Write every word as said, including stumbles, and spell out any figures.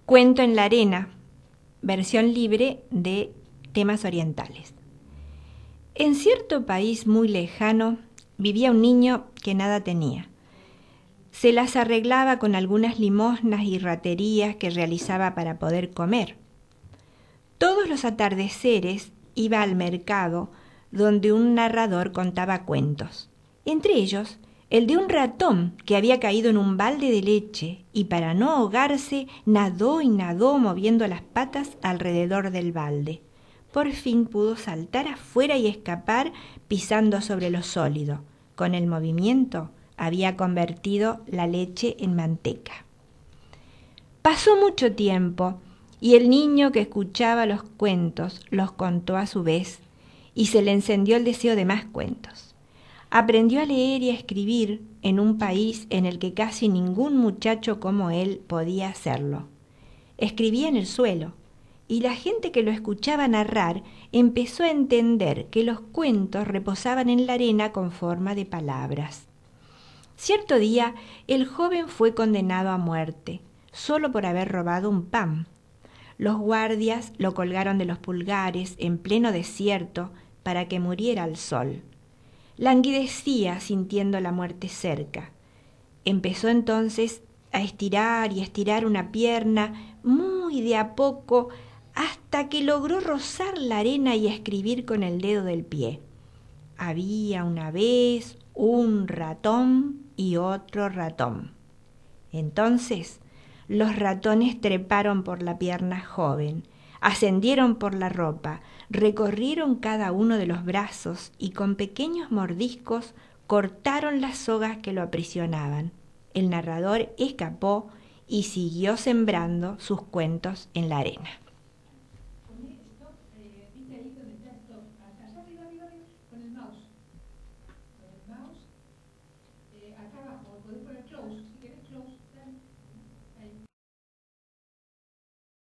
Cuento en la arena, versión libre de Temas Orientales. En cierto país muy lejano vivía un niño que nada tenía. Se las arreglaba con algunas limosnas y raterías que realizaba para poder comer. Todos los atardeceres iba al mercado donde un narrador contaba cuentos. Entre ellos, el de un ratón que había caído en un balde de leche y para no ahogarse nadó y nadó moviendo las patas alrededor del balde. Por fin pudo saltar afuera y escapar pisando sobre lo sólido. Con el movimiento había convertido la leche en manteca. Pasó mucho tiempo y el niño que escuchaba los cuentos los contó a su vez y se le encendió el deseo de más cuentos. Aprendió a leer y a escribir en un país en el que casi ningún muchacho como él podía hacerlo. Escribía en el suelo, y la gente que lo escuchaba narrar empezó a entender que los cuentos reposaban en la arena con forma de palabras. Cierto día, el joven fue condenado a muerte, solo por haber robado un pan. Los guardias lo colgaron de los pulgares en pleno desierto para que muriera al sol. Languidecía sintiendo la muerte cerca. Empezó entonces a estirar y estirar una pierna muy de a poco hasta que logró rozar la arena y escribir con el dedo del pie. Había una vez un ratón y otro ratón. Entonces los ratones treparon por la pierna joven, ascendieron por la ropa, recorrieron cada uno de los brazos y con pequeños mordiscos cortaron las sogas que lo aprisionaban. El narrador escapó y siguió sembrando sus cuentos en la arena. Con el mouse. Con el mouse. Eh, acá abajo, podés poner